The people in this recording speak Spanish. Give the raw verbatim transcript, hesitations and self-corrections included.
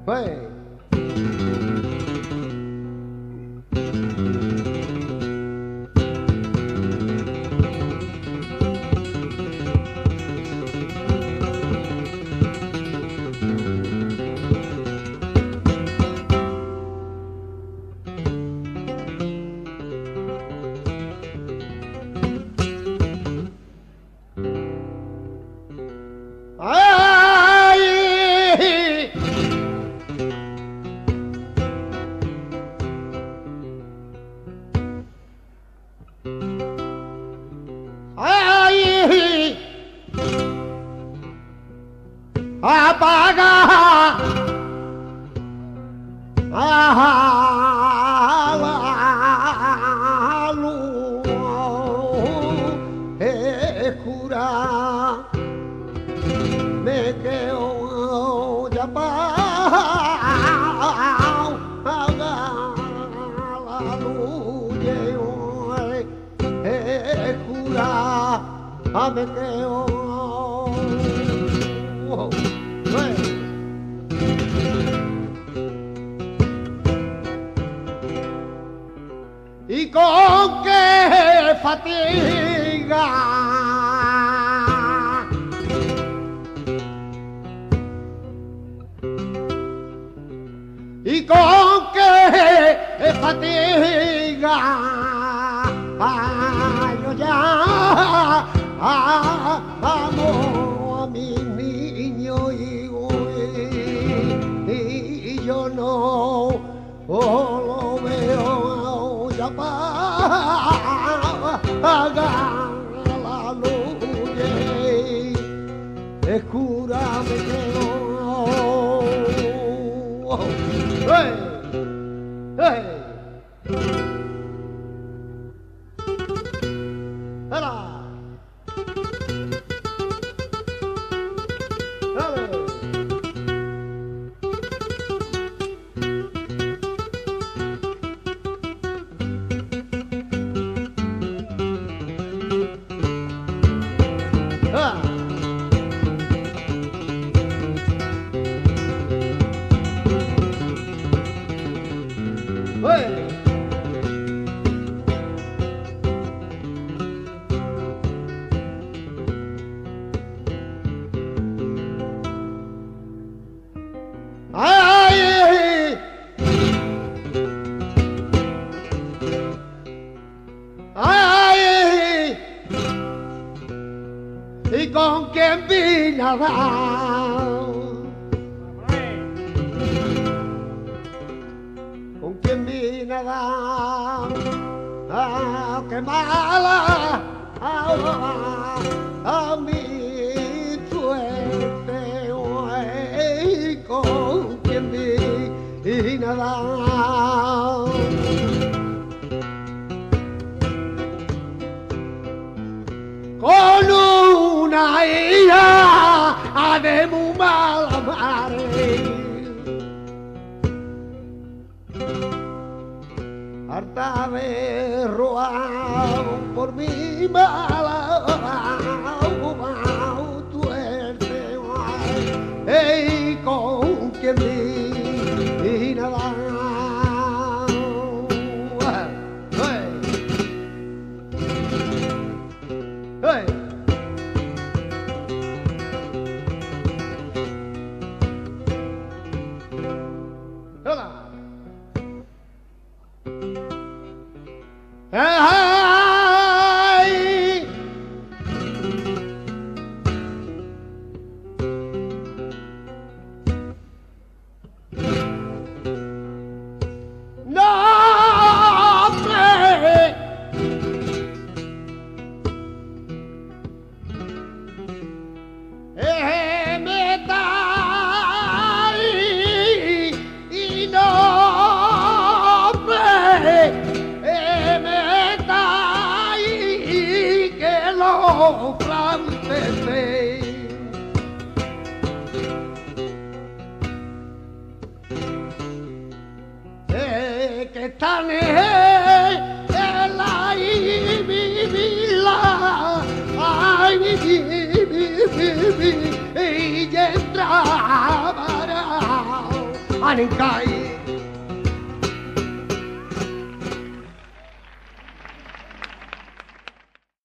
Pues. Apaga la luz, escura, me quedo ya apaga la luz, escura, me quedo. Y con qué fatiga y con qué fatiga yo ya amo a mi niño y, y yo no lo veo ya apaga la luz, escura me quedo. ¡Hey! ¡Hey! ¡Hala! ¡Dale! ¿Y con quién vine a dar? ¿Con quién vine a dar? Ah, qué mala ah, a mi suerte, ay, ¿con quién vine a dar? Con una hija de muy mala madre, harta de robar por mi mala suerte, ey, con quien vine a dar. Hey. Hola. Ay. No, hombre. Eh, me está ahí, y no, hombre, eh, me está ahí, que los franceses eh, que están en la isla, ay, mi y entraba Mankind.